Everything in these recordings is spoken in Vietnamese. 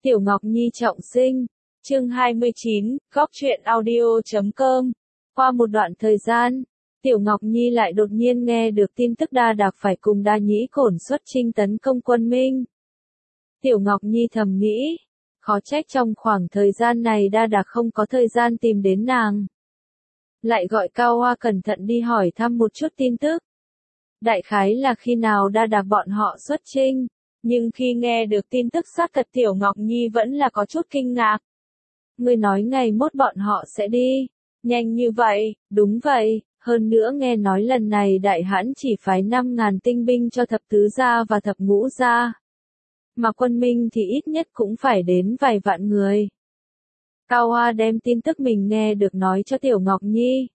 Tiểu Ngọc Nhi trọng sinh, chương 29, góc truyện audio.com. Qua một đoạn thời gian, Tiểu Ngọc Nhi lại đột nhiên nghe được tin tức Đa Đạc phải cùng Đa Nhĩ Cổn xuất chinh tấn công quân Minh. Tiểu Ngọc Nhi thầm nghĩ, khó trách trong khoảng thời gian này Đa Đạc không có thời gian tìm đến nàng. Lại gọi Cao Hoa cẩn thận đi hỏi thăm một chút tin tức. Đại khái là khi nào Đa Đạc bọn họ xuất chinh. Nhưng khi nghe được tin tức xác thật Tiểu Ngọc Nhi vẫn là có chút kinh ngạc. Ngươi nói ngày mốt bọn họ sẽ đi. Nhanh như vậy, đúng vậy, hơn nữa nghe nói lần này Đại Hãn chỉ phái 5.000 tinh binh cho thập tứ gia và thập ngũ gia. Mà quân Minh thì ít nhất cũng phải đến vài vạn người. Cao Hoa đem tin tức mình nghe được nói cho Tiểu Ngọc Nhi.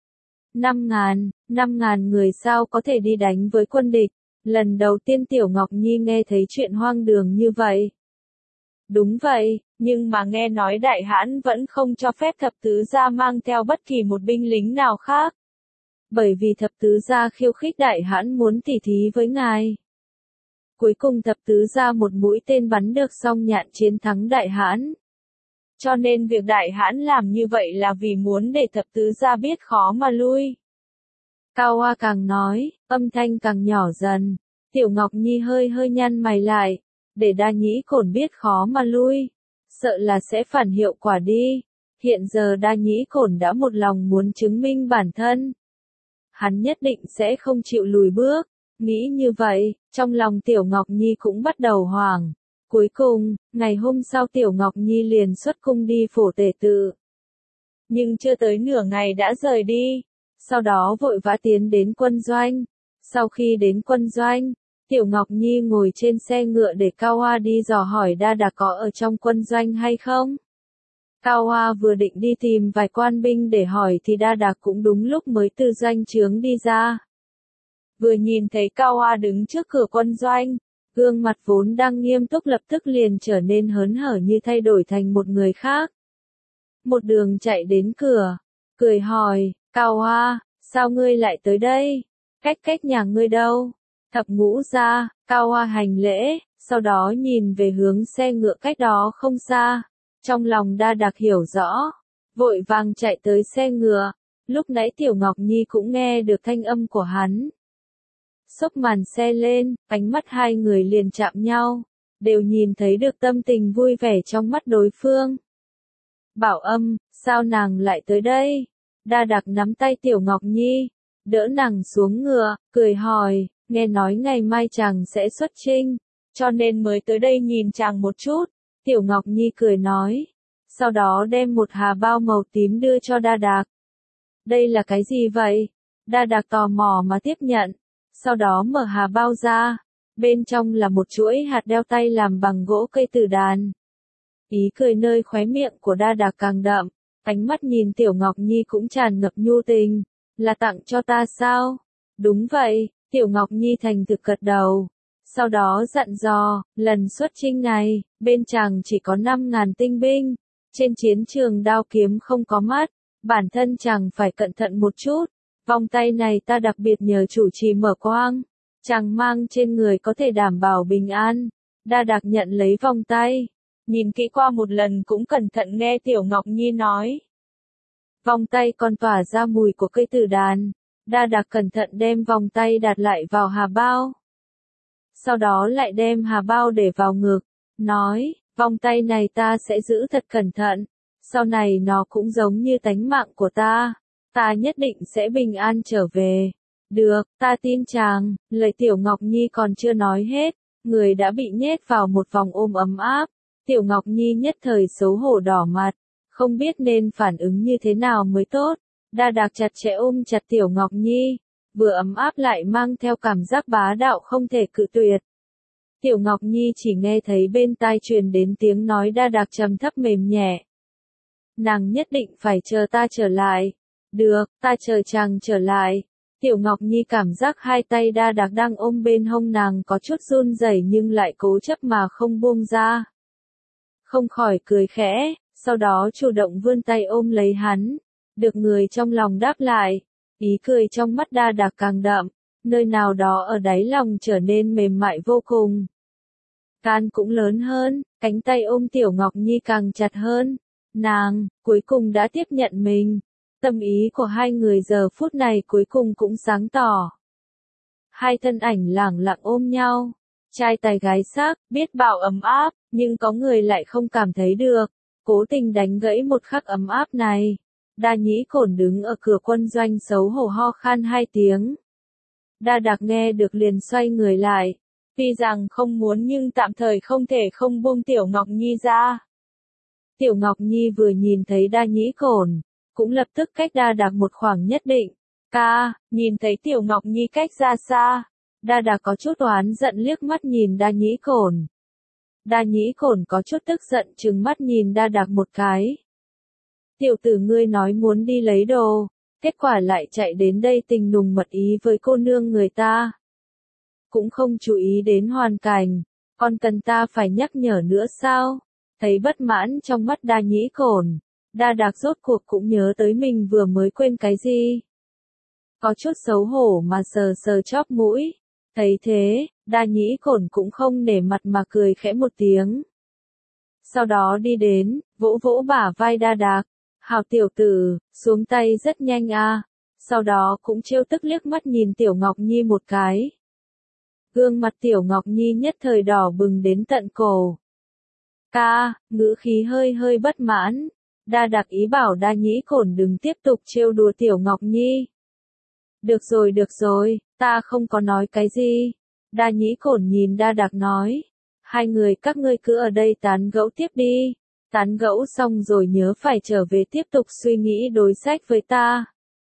5.000 người sao có thể đi đánh với quân địch. Lần đầu tiên Tiểu Ngọc Nhi nghe thấy chuyện hoang đường như vậy. Đúng vậy, nhưng mà nghe nói Đại Hãn vẫn không cho phép thập tứ gia mang theo bất kỳ một binh lính nào khác. Bởi vì thập tứ gia khiêu khích Đại Hãn muốn tỉ thí với ngài. Cuối cùng thập tứ gia một mũi tên bắn được song nhạn chiến thắng Đại Hãn. Cho nên việc Đại Hãn làm như vậy là vì muốn để thập tứ gia biết khó mà lui. Cao Hoa càng nói, âm thanh càng nhỏ dần. Tiểu Ngọc Nhi hơi nhăn mày lại. Để Đa Nhĩ Cổn biết khó mà lui. Sợ là sẽ phản hiệu quả đi. Hiện giờ Đa Nhĩ Cổn đã một lòng muốn chứng minh bản thân. Hắn nhất định sẽ không chịu lùi bước. Nghĩ như vậy, trong lòng Tiểu Ngọc Nhi cũng bắt đầu hoảng. Cuối cùng, ngày hôm sau Tiểu Ngọc Nhi liền xuất cung đi phổ tể tự. Nhưng chưa tới nửa ngày đã rời đi. Sau đó vội vã tiến đến quân doanh. Sau khi đến quân doanh, Tiểu Ngọc Nhi ngồi trên xe ngựa để Cao Hoa đi dò hỏi Đa Đạc có ở trong quân doanh hay không. Cao Hoa vừa định đi tìm vài quan binh để hỏi thì Đa Đạc cũng đúng lúc mới từ doanh trướng đi ra. Vừa nhìn thấy Cao Hoa đứng trước cửa quân doanh, gương mặt vốn đang nghiêm túc lập tức liền trở nên hớn hở như thay đổi thành một người khác. Một đường chạy đến cửa, cười hỏi, Cao Hoa, sao ngươi lại tới đây? Cách nhà ngươi đâu? Thập ngũ gia, Cao Hoa hành lễ, sau đó nhìn về hướng xe ngựa cách đó không xa. Trong lòng Đa Đạc hiểu rõ, vội vàng chạy tới xe ngựa. Lúc nãy Tiểu Ngọc Nhi cũng nghe được thanh âm của hắn. Xốc màn xe lên, ánh mắt hai người liền chạm nhau, đều nhìn thấy được tâm tình vui vẻ trong mắt đối phương. Bảo Âm, sao nàng lại tới đây? Đa Đạc nắm tay Tiểu Ngọc Nhi, đỡ nàng xuống ngựa, cười hỏi, nghe nói ngày mai chàng sẽ xuất chinh, cho nên mới tới đây nhìn chàng một chút. Tiểu Ngọc Nhi cười nói, sau đó đem một hà bao màu tím đưa cho Đa Đạc. Đây là cái gì vậy? Đa Đạc tò mò mà tiếp nhận, sau đó mở hà bao ra, bên trong là một chuỗi hạt đeo tay làm bằng gỗ cây tử đàn. Ý cười nơi khóe miệng của Đa Đạc càng đậm, ánh mắt nhìn Tiểu Ngọc Nhi cũng tràn ngập nhu tình, là tặng cho ta sao? Đúng vậy, Tiểu Ngọc Nhi thành thực gật đầu. Sau đó dặn dò, lần xuất chinh này, bên chàng chỉ có 5.000 tinh binh, trên chiến trường đao kiếm không có mắt, bản thân chàng phải cẩn thận một chút. Vòng tay này ta đặc biệt nhờ chủ trì mở quang, chàng mang trên người có thể đảm bảo bình an. Đa Đạc nhận lấy vòng tay, nhìn kỹ qua một lần cũng cẩn thận nghe Tiểu Ngọc Nhi nói. Vòng tay còn tỏa ra mùi của cây tử đàn. Đa Đạc cẩn thận đem vòng tay đặt lại vào hà bao. Sau đó lại đem hà bao để vào ngực, nói, vòng tay này ta sẽ giữ thật cẩn thận, sau này nó cũng giống như tánh mạng của ta nhất định sẽ bình an trở về. Được, ta tin chàng. Lời Tiểu Ngọc Nhi còn chưa nói hết, người đã bị nhét vào một vòng ôm ấm áp. Tiểu Ngọc Nhi nhất thời xấu hổ đỏ mặt, không biết nên phản ứng như thế nào mới tốt. Đa Đạc chặt chẽ ôm chặt Tiểu Ngọc Nhi, vừa ấm áp lại mang theo cảm giác bá đạo không thể cự tuyệt. Tiểu Ngọc Nhi chỉ nghe thấy bên tai truyền đến tiếng nói Đa Đạc trầm thấp mềm nhẹ. Nàng nhất định phải chờ ta trở lại. Được, ta chờ chàng trở lại. Tiểu Ngọc Nhi cảm giác hai tay Đa Đạc đang ôm bên hông nàng có chút run rẩy nhưng lại cố chấp mà không buông ra. Không khỏi cười khẽ, sau đó chủ động vươn tay ôm lấy hắn. Được người trong lòng đáp lại, ý cười trong mắt Đa Đạc càng đậm, nơi nào đó ở đáy lòng trở nên mềm mại vô cùng. can cũng lớn hơn, cánh tay ôm Tiểu Ngọc Nhi càng chặt hơn. Nàng, cuối cùng đã tiếp nhận mình. Tâm ý của hai người giờ phút này cuối cùng cũng sáng tỏ. Hai thân ảnh lẳng lặng ôm nhau. Trai tài gái sắc, biết bảo ấm áp, nhưng có người lại không cảm thấy được. Cố tình đánh gãy một khắc ấm áp này. Đa Nhĩ Cổn đứng ở cửa quân doanh xấu hổ ho khan 2 tiếng. Đa Đạc nghe được liền xoay người lại. Tuy rằng không muốn nhưng tạm thời không thể không buông Tiểu Ngọc Nhi ra. Tiểu Ngọc Nhi vừa nhìn thấy Đa Nhĩ Cổn, cũng lập tức cách Đa Đạc một khoảng nhất định. Ca, nhìn thấy Tiểu Ngọc Nhi cách ra xa. Đa Đạc có chút oán giận liếc mắt nhìn Đa Nhĩ Cổn. Đa Nhĩ Cổn có chút tức giận trừng mắt nhìn Đa Đạc một cái. Tiểu tử ngươi nói muốn đi lấy đồ, kết quả lại chạy đến đây tình nùng mật ý với cô nương người ta. Cũng không chú ý đến hoàn cảnh, còn cần ta phải nhắc nhở nữa sao? Thấy bất mãn trong mắt Đa Nhĩ Cổn, Đa Đạc rốt cuộc cũng nhớ tới mình vừa mới quên cái gì. Có chút xấu hổ mà sờ sờ chóp mũi. Thấy thế, Đa Nhĩ Cổn cũng không nể mặt mà cười khẽ một tiếng. Sau đó đi đến, vỗ vỗ bả vai Đa Đạc. Hào tiểu tử, xuống tay rất nhanh a. Sau đó cũng trêu tức liếc mắt nhìn Tiểu Ngọc Nhi một cái. Gương mặt Tiểu Ngọc Nhi nhất thời đỏ bừng đến tận cổ. Ca, ngữ khí hơi hơi bất mãn. Đa Đạc ý bảo Đa Nhĩ Cổn đừng tiếp tục trêu đùa Tiểu Ngọc Nhi. Được rồi, ta không có nói cái gì. Đa Nhĩ Cổn nhìn Đa Đạc nói. Hai người các ngươi cứ ở đây tán gẫu tiếp đi. Tán gẫu xong rồi nhớ phải trở về tiếp tục suy nghĩ đối sách với ta.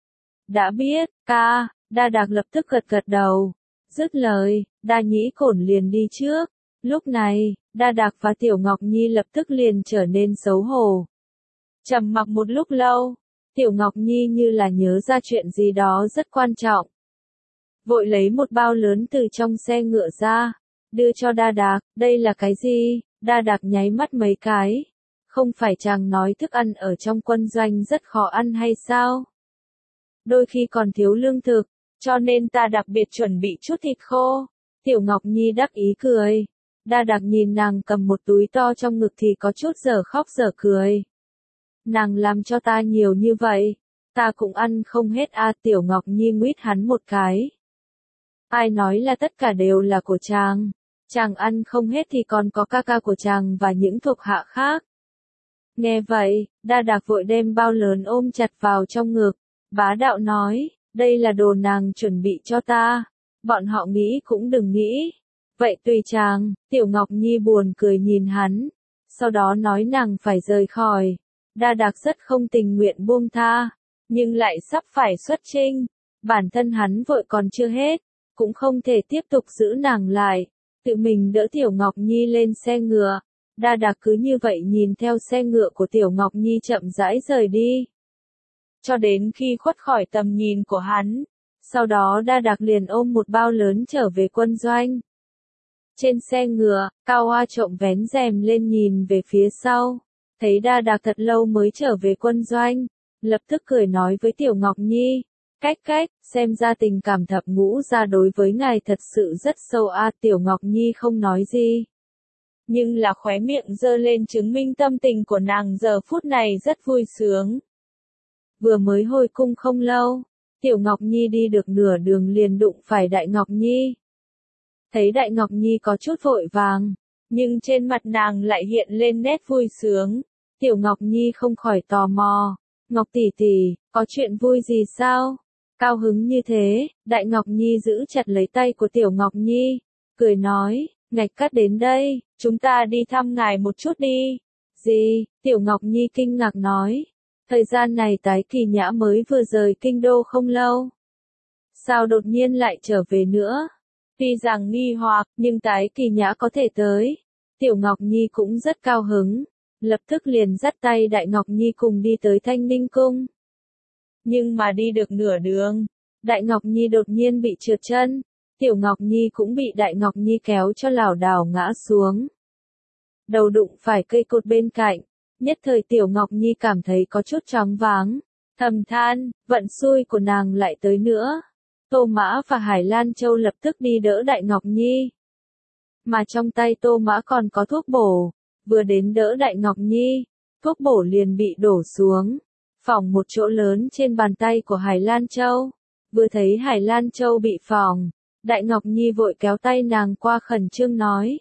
Đã biết, ca, Đa Đạc lập tức gật gật đầu. Dứt lời, Đa Nhĩ Cổn liền đi trước. Lúc này, Đa Đạc và Tiểu Ngọc Nhi lập tức liền trở nên xấu hổ. Trầm mặc một lúc lâu, Tiểu Ngọc Nhi như là nhớ ra chuyện gì đó rất quan trọng. Vội lấy một bao lớn từ trong xe ngựa ra, đưa cho Đa Đạc, đây là cái gì? Đa Đạc nháy mắt mấy cái. Không phải chàng nói thức ăn ở trong quân doanh rất khó ăn hay sao? Đôi khi còn thiếu lương thực, cho nên ta đặc biệt chuẩn bị chút thịt khô. Tiểu Ngọc Nhi đắc ý cười. Đa Đạc nhìn nàng cầm một túi to trong ngực thì có chút dở khóc dở cười. Nàng làm cho ta nhiều như vậy, ta cũng ăn không hết a. Tiểu Ngọc Nhi nguyết hắn một cái. Ai nói là tất cả đều là của chàng? Chàng ăn không hết thì còn có ca ca của chàng và những thuộc hạ khác. Nghe vậy, Đa Đạc vội đem bao lớn ôm chặt vào trong ngực. Bá đạo nói, đây là đồ nàng chuẩn bị cho ta. Bọn họ nghĩ cũng đừng nghĩ. Vậy tùy chàng. Tiểu Ngọc Nhi buồn cười nhìn hắn. Sau đó nói nàng phải rời khỏi. Đa Đạc rất không tình nguyện buông tha. Nhưng lại sắp phải xuất chinh. Bản thân hắn vội còn chưa hết. Cũng không thể tiếp tục giữ nàng lại. Tự mình đỡ Tiểu Ngọc Nhi lên xe ngựa. Đa Đạc cứ như vậy nhìn theo xe ngựa của Tiểu Ngọc Nhi chậm rãi rời đi. Cho đến khi khuất khỏi tầm nhìn của hắn. Sau đó Đa Đạc liền ôm một bao lớn trở về quân doanh. Trên xe ngựa, Cao Hoa trộm vén rèm lên nhìn về phía sau. Thấy Đa Đạc thật lâu mới trở về quân doanh. Lập tức cười nói với Tiểu Ngọc Nhi. Cách, xem ra tình cảm thập ngũ gia đối với ngài thật sự rất sâu a. Tiểu Ngọc Nhi không nói gì. Nhưng là khóe miệng giơ lên chứng minh tâm tình của nàng giờ phút này rất vui sướng. Vừa mới hồi cung không lâu, Tiểu Ngọc Nhi đi được nửa đường liền đụng phải Đại Ngọc Nhi. Thấy Đại Ngọc Nhi có chút vội vàng, nhưng trên mặt nàng lại hiện lên nét vui sướng. Tiểu Ngọc Nhi không khỏi tò mò. Ngọc tỷ tỷ, có chuyện vui gì sao? Cao hứng như thế, Đại Ngọc Nhi giữ chặt lấy tay của Tiểu Ngọc Nhi, cười nói, ngạch cắt đến đây, chúng ta đi thăm ngài một chút đi. Gì? Tiểu Ngọc Nhi kinh ngạc nói. Thời gian này Tái Kỳ Nhã mới vừa rời kinh đô không lâu. Sao đột nhiên lại trở về nữa? Tuy rằng nghi hoặc, nhưng Tái Kỳ Nhã có thể tới. Tiểu Ngọc Nhi cũng rất cao hứng. Lập tức liền dắt tay Đại Ngọc Nhi cùng đi tới Thanh Ninh Cung. Nhưng mà đi được nửa đường, Đại Ngọc Nhi đột nhiên bị trượt chân. Tiểu Ngọc Nhi cũng bị Đại Ngọc Nhi kéo cho lảo đảo ngã xuống. Đầu đụng phải cây cột bên cạnh. Nhất thời Tiểu Ngọc Nhi cảm thấy có chút choáng váng. Thầm than, vận xui của nàng lại tới nữa. Tô Mã và Hải Lan Châu lập tức đi đỡ Đại Ngọc Nhi. mà trong tay Tô Mã còn có thuốc bổ, vừa đến đỡ Đại Ngọc Nhi, thuốc bổ liền bị đổ xuống, phỏng một chỗ lớn trên bàn tay của Hải Lan Châu. Vừa thấy Hải Lan Châu bị phỏng, Đại Ngọc Nhi vội kéo tay nàng qua khẩn trương nói,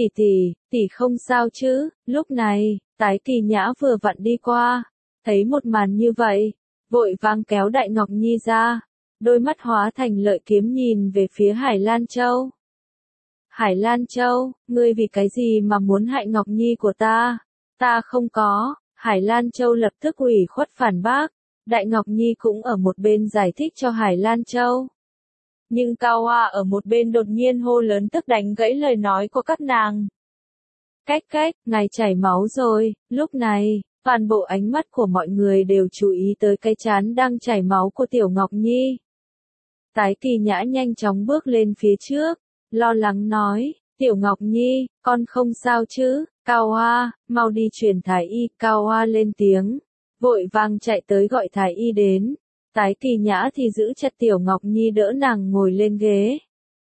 tỷ không sao chứ. Lúc này, Tái Kỳ Nhã vừa vặn đi qua, thấy một màn như vậy, vội vàng kéo Đại Ngọc Nhi ra, đôi mắt hóa thành lợi kiếm nhìn về phía Hải Lan Châu. Hải Lan Châu, ngươi vì cái gì mà muốn hại Ngọc Nhi của ta? Ta không có. Hải Lan Châu lập tức ủy khuất phản bác, Đại Ngọc Nhi cũng ở một bên giải thích cho Hải Lan Châu. Nhưng Cao Hoa ở một bên đột nhiên hô lớn tức đánh gãy lời nói của các nàng. Cách, ngài chảy máu rồi. Lúc này, toàn bộ ánh mắt của mọi người đều chú ý tới cái trán đang chảy máu của Tiểu Ngọc Nhi. Tái Kỳ Nhã nhanh chóng bước lên phía trước, lo lắng nói, Tiểu Ngọc Nhi, con không sao chứ? Cao Hoa, mau đi truyền thái y. Cao Hoa lên tiếng, vội vàng chạy tới gọi thái y đến. Tái Kỳ Nhã thì giữ chặt Tiểu Ngọc Nhi đỡ nàng ngồi lên ghế,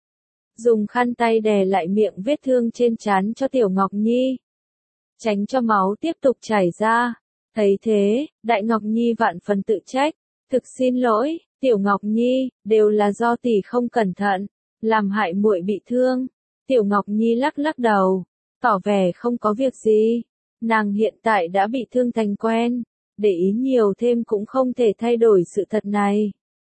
dùng khăn tay đè lại miệng vết thương trên trán cho Tiểu Ngọc Nhi, tránh cho máu tiếp tục chảy ra. Thấy thế, Đại Ngọc Nhi vạn phần tự trách, thực xin lỗi, Tiểu Ngọc Nhi, đều là do tỷ không cẩn thận, làm hại muội bị thương. Tiểu Ngọc Nhi lắc lắc đầu, tỏ vẻ không có việc gì, nàng hiện tại đã bị thương thành quen, để ý nhiều thêm cũng không thể thay đổi sự thật này.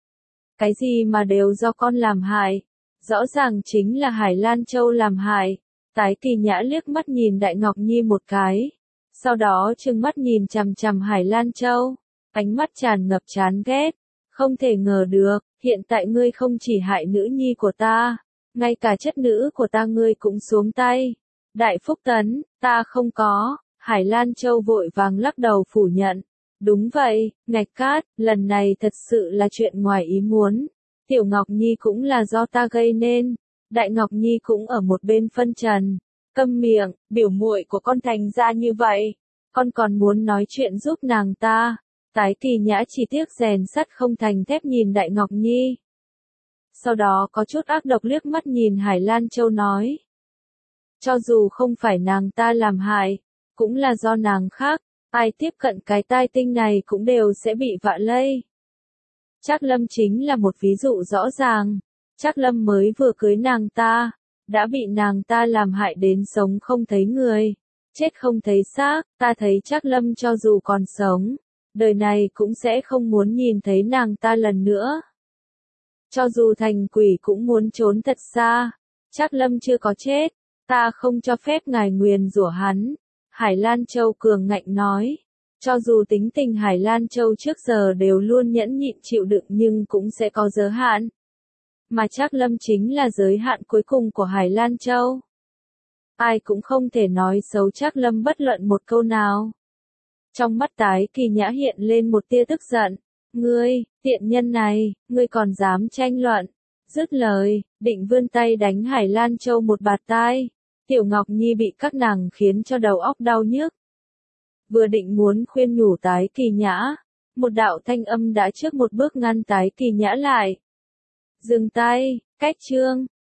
Cái gì mà đều do con làm hại, rõ ràng chính là Hải Lan Châu làm hại. Tái Kỳ Nhã liếc mắt nhìn Đại Ngọc Nhi một cái, sau đó trừng mắt nhìn chằm chằm Hải Lan Châu, ánh mắt tràn ngập chán ghét, không thể ngờ được, hiện tại ngươi không chỉ hại nữ nhi của ta, ngay cả chất nữ của ta ngươi cũng xuống tay. Đại Phúc Tấn, ta không có. Hải Lan Châu vội vàng lắc đầu phủ nhận. Đúng vậy, Ngạch Cát, lần này thật sự là chuyện ngoài ý muốn. Tiểu Ngọc Nhi cũng là do ta gây nên. Đại Ngọc Nhi cũng ở một bên phân trần. Câm miệng, biểu muội của con thành ra như vậy, con còn muốn nói chuyện giúp nàng ta. Tái Kỳ Nhã chỉ tiếc rèn sắt không thành thép nhìn Đại Ngọc Nhi. Sau đó có chút ác độc liếc mắt nhìn Hải Lan Châu nói. Cho dù không phải nàng ta làm hại, cũng là do nàng khác, ai tiếp cận cái tai tinh này cũng đều sẽ bị vạ lây. Trác Lâm chính là một ví dụ rõ ràng, Trác Lâm mới vừa cưới nàng ta, đã bị nàng ta làm hại đến sống không thấy người, chết không thấy xác. Ta thấy Trác Lâm cho dù còn sống, đời này cũng sẽ không muốn nhìn thấy nàng ta lần nữa. Cho dù thành quỷ cũng muốn trốn thật xa. Trác Lâm chưa có chết, ta không cho phép ngài nguyền rủa hắn. Hải Lan Châu cường ngạnh nói. Cho dù tính tình Hải Lan Châu trước giờ đều luôn nhẫn nhịn chịu đựng nhưng cũng sẽ có giới hạn. Mà Trác Lâm chính là giới hạn cuối cùng của Hải Lan Châu. Ai cũng không thể nói xấu Trác Lâm bất luận một câu nào. Trong mắt Tái Kỳ Nhã hiện lên một tia tức giận. Ngươi, tiện nhân này, ngươi còn dám tranh luận. Dứt lời, định vươn tay đánh Hải Lan Châu một bạt tai. Tiểu Ngọc Nhi bị các nàng khiến cho đầu óc đau nhức. Vừa định muốn khuyên nhủ Tái Kỳ Nhã, một đạo thanh âm đã trước một bước ngăn Tái Kỳ Nhã lại. Dừng tay, cách chương.